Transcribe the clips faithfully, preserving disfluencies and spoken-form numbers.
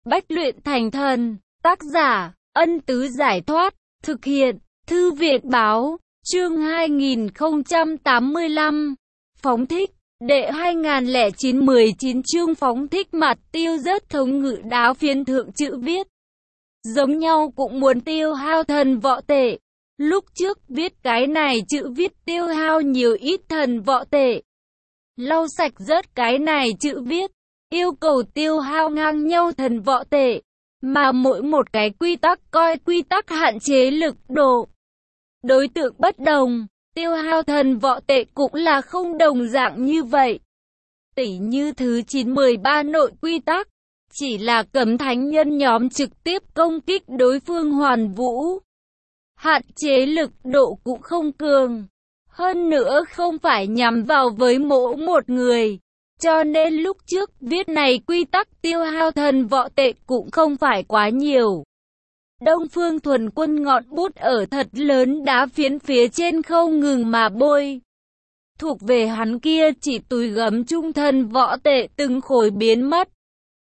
Bách luyện thành thần. Tác giả, Ân Tứ Giải Thoát. Thực hiện, Thư viện Báo. Chương hai nghìn không trăm tám mươi lăm. Phóng thích. Đệ hai nghìn lẻ chín mười chín chương phóng thích mặt tiêu rất thống ngự đá phiến thượng chữ viết. Giống nhau cũng muốn tiêu hao thần võ tệ. Lúc trước viết cái này chữ viết tiêu hao nhiều ít thần võ tệ. Lau sạch rớt cái này chữ viết, yêu cầu tiêu hao ngang nhau thần võ tệ. Mà mỗi một cái quy tắc coi quy tắc hạn chế lực độ. Đối tượng bất đồng, tiêu hao thần võ tệ cũng là không đồng dạng như vậy. Tỉ như thứ chín mười ba nội quy tắc, chỉ là cấm thánh nhân nhóm trực tiếp công kích đối phương hoàn vũ. Hạn chế lực độ cũng không cường. Hơn nữa không phải nhắm vào với mỗi một người. Cho nên lúc trước viết này quy tắc tiêu hao thần võ tệ cũng không phải quá nhiều. Đông Phương Thuần Quân ngọn bút ở thật lớn đá phiến phía trên không ngừng mà bôi. Thuộc về hắn kia chỉ túi gấm trung thần võ tệ từng khối biến mất.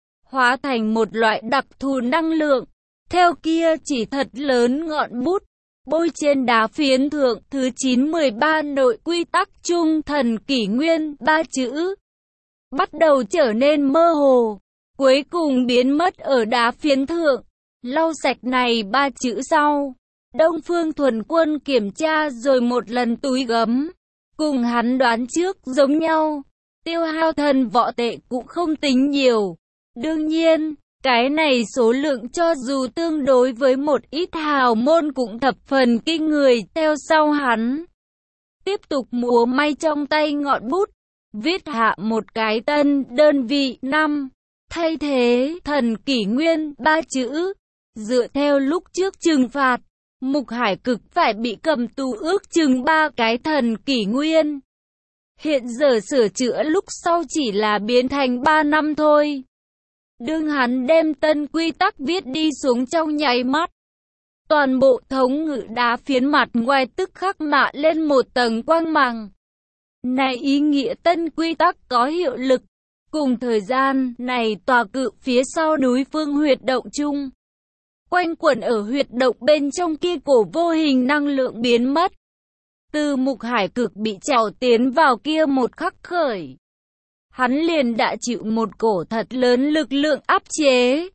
Hóa thành một loại đặc thù năng lượng. Theo kia chỉ thật lớn ngọn bút. Bôi trên đá phiến thượng thứ chín mười ba nội quy tắc trung thần kỷ nguyên ba chữ. Bắt đầu trở nên mơ hồ. Cuối cùng biến mất ở đá phiến thượng. Lau sạch này ba chữ sau. Đông Phương Thuần Quân kiểm tra rồi một lần túi gấm. Cùng hắn đoán trước giống nhau. Tiêu hao thần võ tệ cũng không tính nhiều. Đương nhiên, cái này số lượng cho dù tương đối với một ít hào môn cũng thập phần kinh người. Theo sau hắn tiếp tục múa may trong tay ngọn bút. Viết hạ một cái tân đơn vị năm. Thay thế thần kỷ nguyên ba chữ. Dựa theo lúc trước trừng phạt, Mục Hải Cực phải bị cầm tù ước chừng ba cái thần kỷ nguyên. Hiện giờ sửa chữa lúc sau chỉ là biến thành ba năm thôi. Đương hắn đem tân quy tắc viết đi xuống trong nháy mắt. Toàn bộ thống ngự đá phiến mặt ngoài tức khắc mạ lên một tầng quang mang. Này ý nghĩa tân quy tắc có hiệu lực. Cùng thời gian này tòa cự phía sau núi phương huyệt động chung. Quanh quẩn ở huyệt động bên trong kia cổ vô hình năng lượng biến mất. Từ Mục Hải Cực bị trảo tiến vào kia một khắc khởi. Hắn liền đã chịu một cổ thật lớn lực lượng áp chế.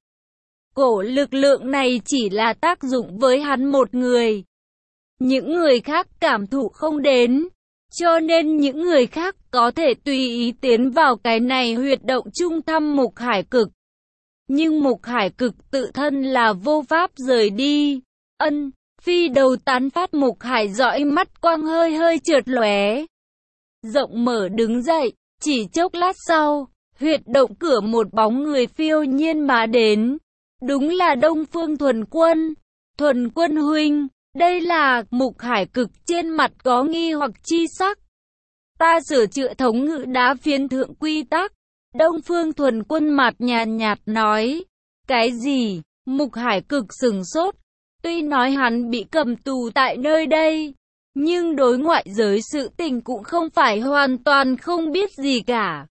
Cổ lực lượng này chỉ là tác dụng với hắn một người. Những người khác cảm thụ không đến. Cho nên những người khác có thể tùy ý tiến vào cái này huyệt động trung thăm Mục Hải Cực. Nhưng Mục Hải Cực tự thân là vô pháp rời đi. Ân, phi đầu tán phát Mục Hải dõi mắt quang hơi hơi trượt lóe. Rộng mở đứng dậy, chỉ chốc lát sau, huyệt động cửa một bóng người phiêu nhiên mà đến. Đúng là Đông Phương Thuần Quân. Thuần Quân huynh, đây là Mục Hải Cực trên mặt có nghi hoặc chi sắc. Ta sửa chữa thống ngự đá phiến thượng quy tắc. Đông Phương Thuần Quân mặt nhàn nhạt nói. Cái gì? Mục Hải Cực sửng sốt. Tuy nói hắn bị cầm tù tại nơi đây, nhưng đối ngoại giới sự tình cũng không phải hoàn toàn không biết gì cả.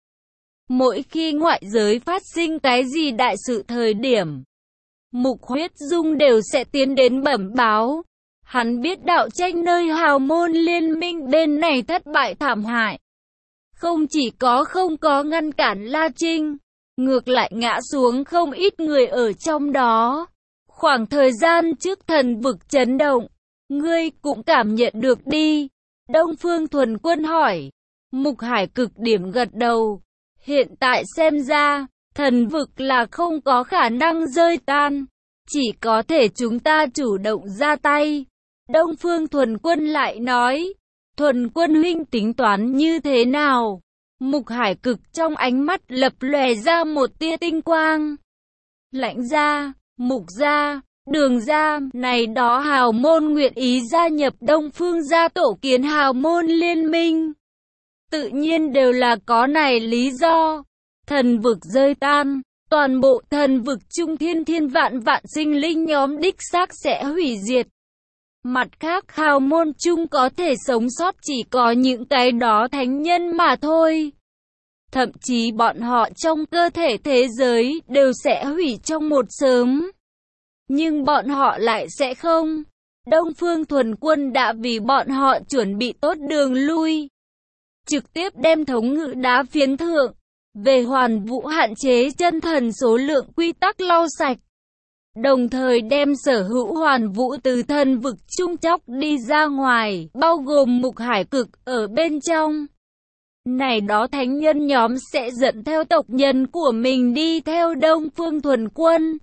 Mỗi khi ngoại giới phát sinh cái gì đại sự thời điểm, Mục Huyết Dung đều sẽ tiến đến bẩm báo. Hắn biết đạo tranh nơi hào môn liên minh bên này thất bại thảm hại. Không chỉ có không có ngăn cản La Trinh, ngược lại ngã xuống không ít người ở trong đó. Khoảng thời gian trước thần vực chấn động, ngươi cũng cảm nhận được đi. Đông Phương Thuần Quân hỏi. Mục Hải Cực điểm gật đầu. Hiện tại xem ra, thần vực là không có khả năng rơi tan. Chỉ có thể chúng ta chủ động ra tay. Đông Phương Thuần Quân lại nói. Thuần Quân huynh tính toán như thế nào? Mục Hải Cực trong ánh mắt lập lòe ra một tia tinh quang. Lãnh gia, Mục gia, Đường gia, này đó hào môn nguyện ý gia nhập Đông Phương gia tổ kiến hào môn liên minh. Tự nhiên đều là có này lý do. Thần vực rơi tan, toàn bộ thần vực trung thiên thiên vạn vạn sinh linh nhóm đích xác sẽ hủy diệt. Mặt khác hào môn chung có thể sống sót chỉ có những cái đó thánh nhân mà thôi. thậm chí bọn họ trong cơ thể thế giới đều sẽ hủy trong một sớm. Nhưng bọn họ lại sẽ không. Đông Phương Thuần Quân đã vì bọn họ chuẩn bị tốt đường lui. Trực tiếp đem thống ngự đá phiến thượng, về hoàn vũ hạn chế chân thần số lượng quy tắc lau sạch. Đồng thời đem sở hữu hoàn vũ từ thần vực trung chóc đi ra ngoài, bao gồm Mục Hải Cực ở bên trong. Này đó thánh nhân nhóm sẽ dẫn theo tộc nhân của mình đi theo Đông Phương Thuần Quân.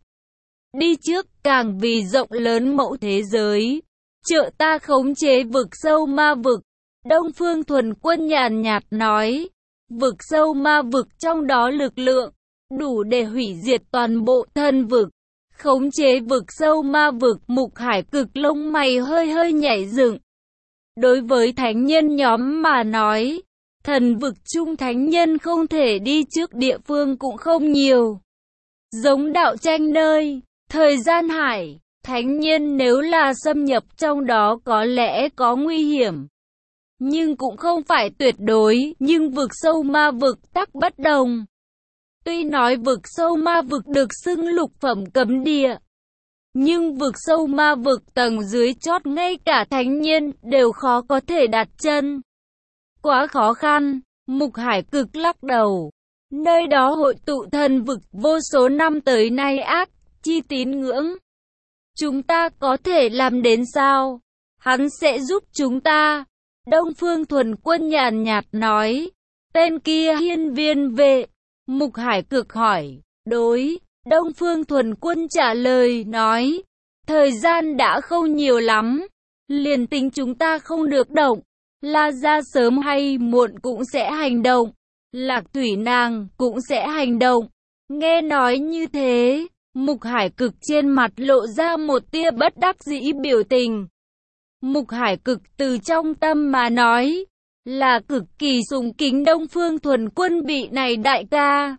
Đi trước càng vì rộng lớn mẫu thế giới, trợ ta khống chế vực sâu ma vực. Đông Phương Thuần Quân nhàn nhạt nói, vực sâu ma vực trong đó lực lượng, đủ để hủy diệt toàn bộ thần vực. Khống chế vực sâu ma vực. Mục Hải Cực lông mày hơi hơi nhảy dựng. Đối với thánh nhân nhóm mà nói, thần vực chung thánh nhân không thể đi trước địa phương cũng không nhiều. Giống đạo tranh nơi, thời gian hải, thánh nhân nếu là xâm nhập trong đó có lẽ có nguy hiểm. Nhưng cũng không phải tuyệt đối, nhưng vực sâu ma vực tắc bất đồng. Tuy nói vực sâu ma vực được xưng lục phẩm cấm địa, nhưng vực sâu ma vực tầng dưới chót ngay cả thánh nhân đều khó có thể đặt chân. Quá khó khăn. Mục Hải Cực lắc đầu. Nơi đó hội tụ thần vực vô số năm tới nay ác chi tín ngưỡng. Chúng ta có thể làm đến sao? Hắn sẽ giúp chúng ta. Đông Phương Thuần Quân nhàn nhạt nói. Tên kia hiên viên vệ. Mục Hải Cực hỏi. Đối. Đông Phương Thuần Quân trả lời nói. Thời gian đã không nhiều lắm. Liền tính chúng ta không được động. La Gia sớm hay muộn cũng sẽ hành động. Lạc Thủy nàng cũng sẽ hành động. Nghe nói như thế, Mục Hải Cực trên mặt lộ ra một tia bất đắc dĩ biểu tình. Mục Hải Cực từ trong tâm mà nói, là cực kỳ sùng kính Đông Phương Thuần Quân bị này đại ca.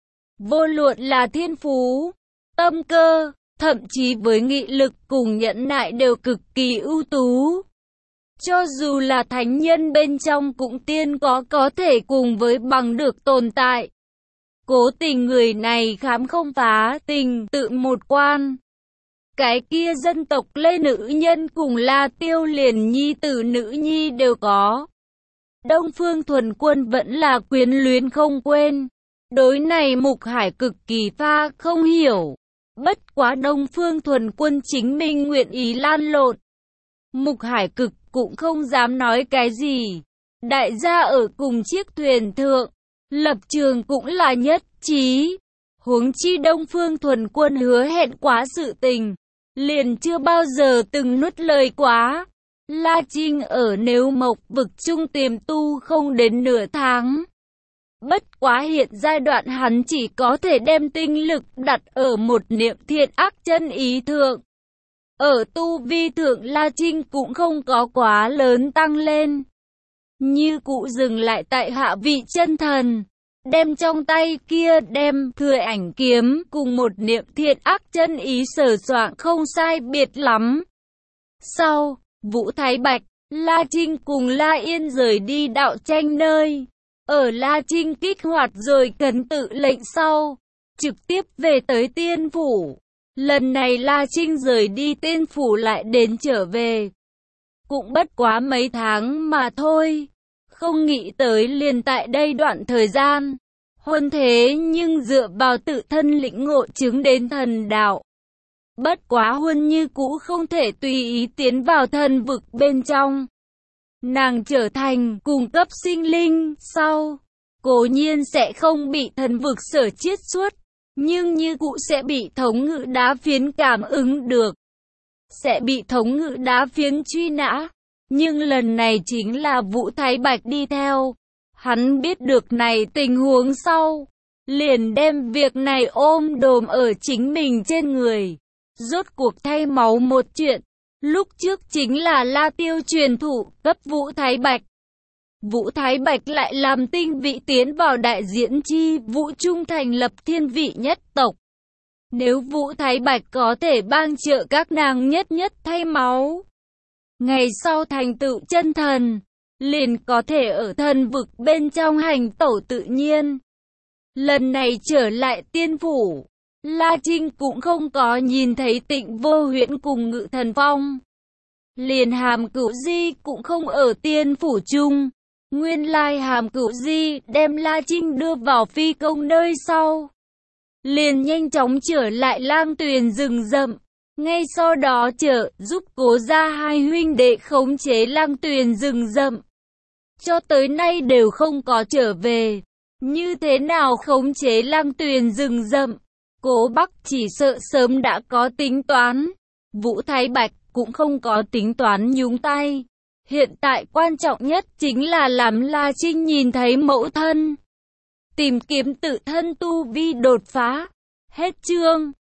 Vô luận là thiên phú, tâm cơ, thậm chí với nghị lực cùng nhẫn nại đều cực kỳ ưu tú. Cho dù là thánh nhân bên trong cũng tiên có có thể cùng với bằng được tồn tại. Cố tình người này khám không phá tình tự một quan. Cái kia dân tộc Lê nữ nhân cùng La Tiêu liền nhi tử nữ nhi đều có. Đông Phương Thuần Quân vẫn là quyến luyến không quên. Đối này Mục Hải cực kỳ pha không hiểu. Bất quá Đông Phương Thuần Quân chính mình nguyện ý lan lộn. Mục Hải cực cũng không dám nói cái gì. Đại gia ở cùng chiếc thuyền thượng, lập trường cũng là nhất trí. Huống chi Đông Phương Thuần Quân hứa hẹn quá sự tình, liền chưa bao giờ từng nuốt lời quá. La Trinh ở Nếu Mộc vực trung tiềm tu không đến nửa tháng. Bất quá hiện giai đoạn hắn chỉ có thể đem tinh lực đặt ở một niệm thiện ác chân ý thượng. Ở tu vi thượng La Trinh cũng không có quá lớn tăng lên. Như cụ dừng lại tại hạ vị chân thần. Đem trong tay kia đem thừa ảnh kiếm cùng một niệm thiện ác chân ý sờ soạng không sai biệt lắm. Sau, Vũ Thái Bạch, La Trinh cùng La Yên rời đi đạo tranh nơi. Ở La Trinh kích hoạt rồi cấn tự lệnh sau, trực tiếp về tới Tiên Phủ. Lần này La Trinh rời đi Tiên Phủ lại đến trở về. Cũng bất quá mấy tháng mà thôi. Không nghĩ tới liền tại đây đoạn thời gian. Huân thế nhưng dựa vào tự thân lĩnh ngộ chứng đến thần đạo. Bất quá Huân như cũ không thể tùy ý tiến vào thần vực bên trong. Nàng trở thành cung cấp sinh linh sau. Cố nhiên sẽ không bị thần vực sở chiết xuất. Nhưng như cũ sẽ bị thống ngự đá phiến cảm ứng được. Sẽ bị thống ngự đá phiến truy nã. Nhưng lần này chính là Vũ Thái Bạch đi theo. Hắn biết được này tình huống sau. Liền đem việc này ôm đồm ở chính mình trên người. Rốt cuộc thay máu một chuyện. Lúc trước chính là La Tiêu truyền thụ cấp Vũ Thái Bạch. Vũ Thái Bạch lại làm tinh vị tiến vào đại diễn chi Vũ Trung thành lập thiên vị nhất tộc. Nếu Vũ Thái Bạch có thể bang trợ các nàng nhất nhất thay máu. Ngày sau thành tựu chân thần, liền có thể ở thần vực bên trong hành tẩu tự nhiên. Lần này trở lại tiên phủ, La Trinh cũng không có nhìn thấy Tịnh Vô Huyễn cùng Ngự Thần Phong. Liền Hàm Cửu Di cũng không ở tiên phủ chung. Nguyên lai Hàm Cửu Di đem La Trinh đưa vào phi công nơi sau. Liền nhanh chóng trở lại Lang Tuyền rừng rậm. Ngay sau đó trợ giúp Cố gia hai huynh đệ khống chế Lang Tuyền rừng rậm. Cho tới nay đều không có trở về. Như thế nào khống chế Lang Tuyền rừng rậm? Cố Bắc chỉ sợ sớm đã có tính toán. Vũ Thái Bạch cũng không có tính toán nhúng tay. Hiện tại quan trọng nhất chính là làm La Trinh nhìn thấy mẫu thân. Tìm kiếm tự thân tu vi đột phá. Hết chương.